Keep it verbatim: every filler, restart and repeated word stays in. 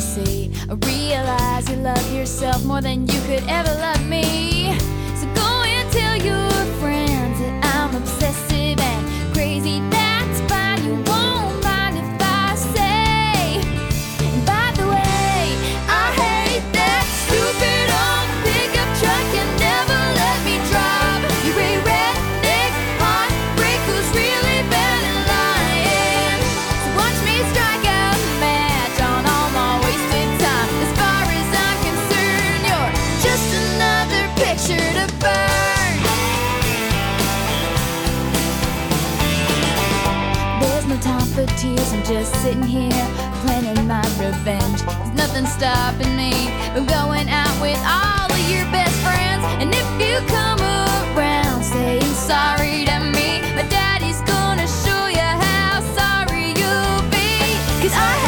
see. I realize you love yourself more than you could ever love me. So go and tell your friends that I'm obsessive and crazy. That's fine, you won't mind if I say. And by the way, I hate that stupid old pickup truck. You never let me drive. You're a redneck heartbreak who's really bad at lying. So watch me strike a match on all my wasted time. As far as I'm concerned, you're just another picture to burn. There's no time for tears, I'm just sitting here planning my revenge. There's nothing stopping me from going out with all of your best friends. And if you come around saying sorry to me, my daddy's gonna show you how sorry you'll be. 'Cause I